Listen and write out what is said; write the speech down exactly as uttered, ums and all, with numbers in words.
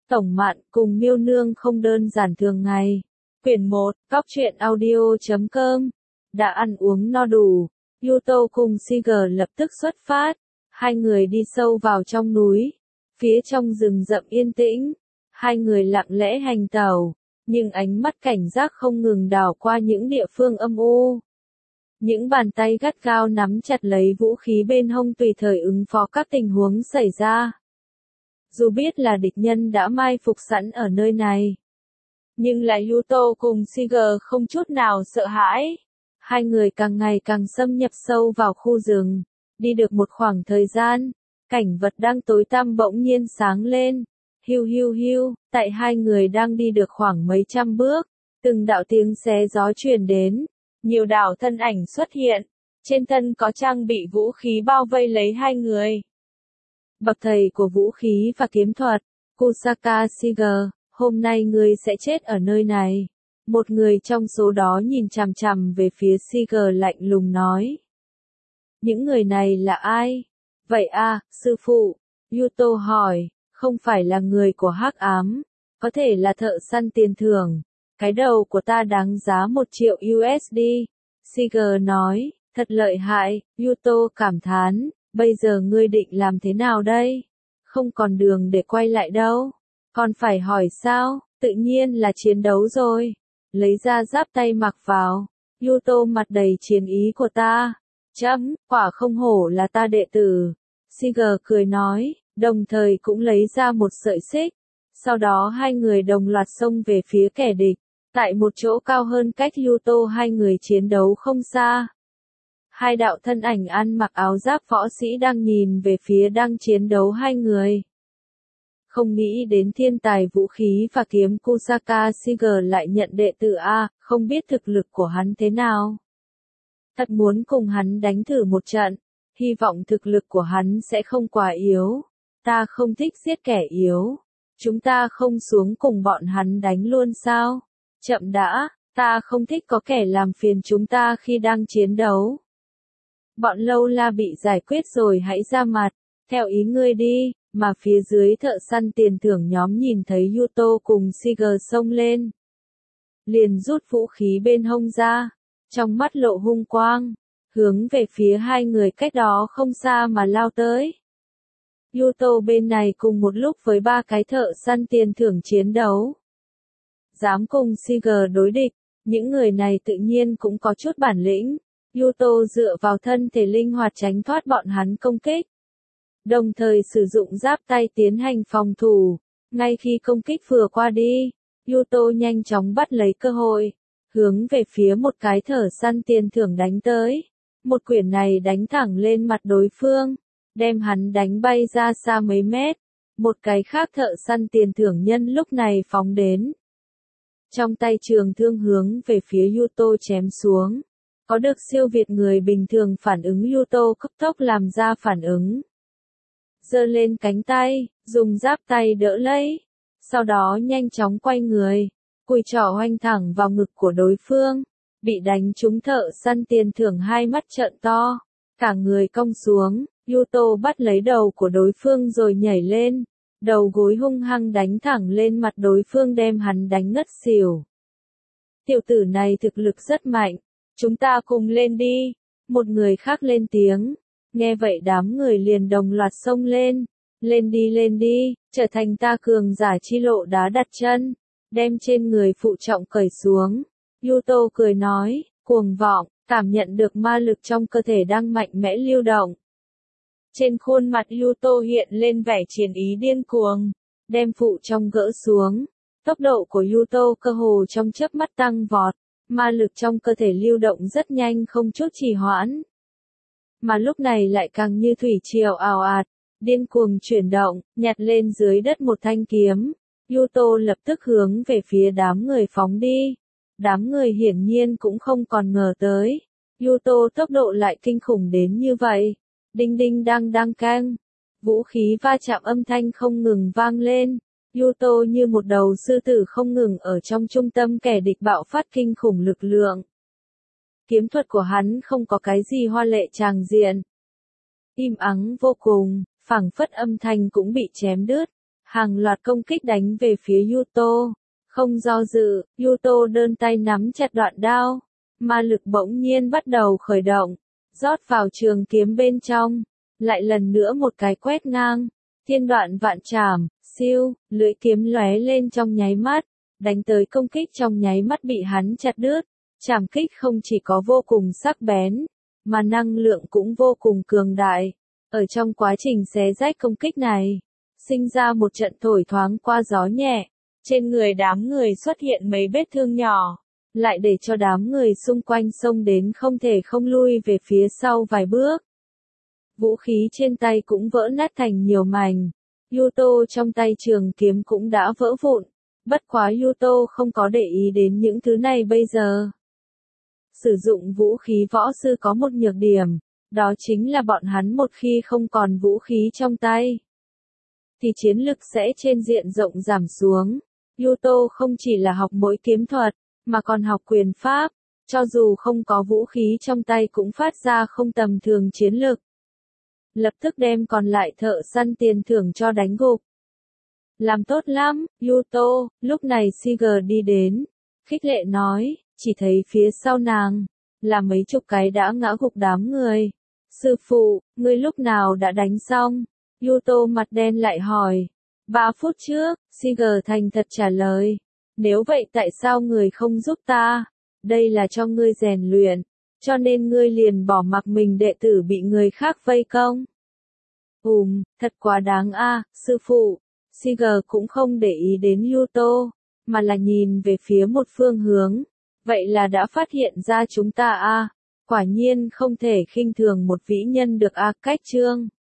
Tổng Mạn cùng Miêu Nương không đơn giản thường ngày. Quyển một, Cóc truyện audio chấm com. Đã ăn uống no đủ, Yuto cùng Siger lập tức xuất phát. Hai người đi sâu vào trong núi. Phía trong rừng rậm yên tĩnh, hai người lặng lẽ hành tẩu, nhưng ánh mắt cảnh giác không ngừng đảo qua những địa phương âm u. Những bàn tay gắt gao nắm chặt lấy vũ khí bên hông tùy thời ứng phó các tình huống xảy ra. Dù biết là địch nhân đã mai phục sẵn ở nơi này, nhưng lại Yuto cùng Siger không chút nào sợ hãi. Hai người càng ngày càng xâm nhập sâu vào khu rừng, đi được một khoảng thời gian, cảnh vật đang tối tăm bỗng nhiên sáng lên. Hiu hiu hiu, tại hai người đang đi được khoảng mấy trăm bước, từng đạo tiếng xé gió truyền đến, nhiều đạo thân ảnh xuất hiện, trên thân có trang bị vũ khí bao vây lấy hai người. Bậc thầy của vũ khí và kiếm thuật, Kusaka Siger, hôm nay ngươi sẽ chết ở nơi này. Một người trong số đó nhìn chằm chằm về phía Siger lạnh lùng nói. Những người này là ai? Vậy à, sư phụ, Yuto hỏi, không phải là người của Hắc Ám, có thể là thợ săn tiền thưởng. Cái đầu của ta đáng giá một triệu u ét đê. Siger nói, thật lợi hại, Yuto cảm thán, bây giờ ngươi định làm thế nào đây? Không còn đường để quay lại đâu. Còn phải hỏi sao, tự nhiên là chiến đấu rồi. Lấy ra giáp tay mặc vào. Yuto mặt đầy chiến ý của ta. Chấm, quả không hổ là ta đệ tử. Siger cười nói, đồng thời cũng lấy ra một sợi xích. Sau đó hai người đồng loạt xông về phía kẻ địch. Tại một chỗ cao hơn cách Yuto hai người chiến đấu không xa. Hai đạo thân ảnh ăn mặc áo giáp võ sĩ đang nhìn về phía đang chiến đấu hai người. Không nghĩ đến thiên tài vũ khí và kiếm Kusaka Siger lại nhận đệ tử A, không biết thực lực của hắn thế nào. Thật muốn cùng hắn đánh thử một trận, hy vọng thực lực của hắn sẽ không quá yếu. Ta không thích giết kẻ yếu. Chúng ta không xuống cùng bọn hắn đánh luôn sao? Chậm đã, ta không thích có kẻ làm phiền chúng ta khi đang chiến đấu. Bọn lâu la bị giải quyết rồi hãy ra mặt, theo ý ngươi đi, mà phía dưới thợ săn tiền thưởng nhóm nhìn thấy Yuto cùng Siger xông lên. Liền rút vũ khí bên hông ra, trong mắt lộ hung quang, hướng về phía hai người cách đó không xa mà lao tới. Yuto bên này cùng một lúc với ba cái thợ săn tiền thưởng chiến đấu. Dám cùng Siger đối địch, những người này tự nhiên cũng có chút bản lĩnh. Yuto dựa vào thân thể linh hoạt tránh thoát bọn hắn công kích. Đồng thời sử dụng giáp tay tiến hành phòng thủ. Ngay khi công kích vừa qua đi, Yuto nhanh chóng bắt lấy cơ hội, hướng về phía một cái thợ săn tiền thưởng đánh tới. Một quyển này đánh thẳng lên mặt đối phương, đem hắn đánh bay ra xa mấy mét. Một cái khác thợ săn tiền thưởng nhân lúc này phóng đến. Trong tay trường thương hướng về phía Yuto chém xuống. Có được siêu việt người bình thường phản ứng Yuto cấp tốc làm ra phản ứng. Giơ lên cánh tay, dùng giáp tay đỡ lấy. Sau đó nhanh chóng quay người, cùi trỏ hoành thẳng vào ngực của đối phương. Bị đánh trúng thợ săn tiền thưởng hai mắt trợn to. Cả người cong xuống, Yuto bắt lấy đầu của đối phương rồi nhảy lên. Đầu gối hung hăng đánh thẳng lên mặt đối phương đem hắn đánh ngất xỉu. Tiểu tử này thực lực rất mạnh. Chúng ta cùng lên đi. Một người khác lên tiếng. Nghe vậy đám người liền đồng loạt xông lên. Lên đi lên đi, trở thành ta cường giả chi lộ đá đặt chân. Đem trên người phụ trọng cởi xuống. Yuto cười nói, cuồng vọng, cảm nhận được ma lực trong cơ thể đang mạnh mẽ lưu động. Trên khuôn mặt Yuto hiện lên vẻ chiến ý điên cuồng. Đem phụ trọng gỡ xuống. Tốc độ của Yuto cơ hồ trong chớp mắt tăng vọt. Ma lực trong cơ thể lưu động rất nhanh không chút trì hoãn. Mà lúc này lại càng như thủy triều ào ạt, điên cuồng chuyển động, nhặt lên dưới đất một thanh kiếm. Yuto lập tức hướng về phía đám người phóng đi. Đám người hiển nhiên cũng không còn ngờ tới. Yuto tốc độ lại kinh khủng đến như vậy. Đinh đinh đang đang cang. Vũ khí va chạm âm thanh không ngừng vang lên. Yuto như một đầu sư tử không ngừng ở trong trung tâm kẻ địch bạo phát kinh khủng lực lượng. Kiếm thuật của hắn không có cái gì hoa lệ tràng diện. Im ắng vô cùng, phảng phất âm thanh cũng bị chém đứt. hàng loạt công kích đánh về phía Yuto. Không do dự, Yuto đơn tay nắm chặt đoạn đao. Ma lực bỗng nhiên bắt đầu khởi động, rót vào trường kiếm bên trong. Lại lần nữa một cái quét ngang, thiên đoạn vạn trảm, siêu, lưỡi kiếm lóe lên trong nháy mắt, đánh tới công kích trong nháy mắt bị hắn chặt đứt. Trảm kích không chỉ có vô cùng sắc bén, mà năng lượng cũng vô cùng cường đại. Ở trong quá trình xé rách công kích này, sinh ra một trận thổi thoáng qua gió nhẹ, trên người đám người xuất hiện mấy vết thương nhỏ, lại để cho đám người xung quanh xông đến không thể không lui về phía sau vài bước. Vũ khí trên tay cũng vỡ nát thành nhiều mảnh, Yuto trong tay trường kiếm cũng đã vỡ vụn, bất quá Yuto không có để ý đến những thứ này bây giờ. Sử dụng vũ khí võ sư có một nhược điểm, đó chính là bọn hắn một khi không còn vũ khí trong tay, thì chiến lực sẽ trên diện rộng giảm xuống. Yuto không chỉ là học mỗi kiếm thuật, mà còn học quyền pháp, cho dù không có vũ khí trong tay cũng phát ra không tầm thường chiến lực. Lập tức đem còn lại thợ săn tiền thưởng cho đánh gục. Làm tốt lắm, Yuto. Lúc này Siger đi đến, khích lệ nói, chỉ thấy phía sau nàng là mấy chục cái đã ngã gục đám người. Sư phụ, ngươi lúc nào đã đánh xong? Yuto mặt đen lại hỏi. Ba phút trước, Siger thành thật trả lời. Nếu vậy tại sao người không giúp ta? Đây là cho ngươi rèn luyện, cho nên ngươi liền bỏ mặc mình đệ tử bị người khác vây công. Ùm, thật quá đáng a, à, sư phụ. Siger cũng không để ý đến Yuto, mà là nhìn về phía một phương hướng. Vậy là đã phát hiện ra chúng ta a, à. Quả nhiên không thể khinh thường một vĩ nhân được a. Cách chương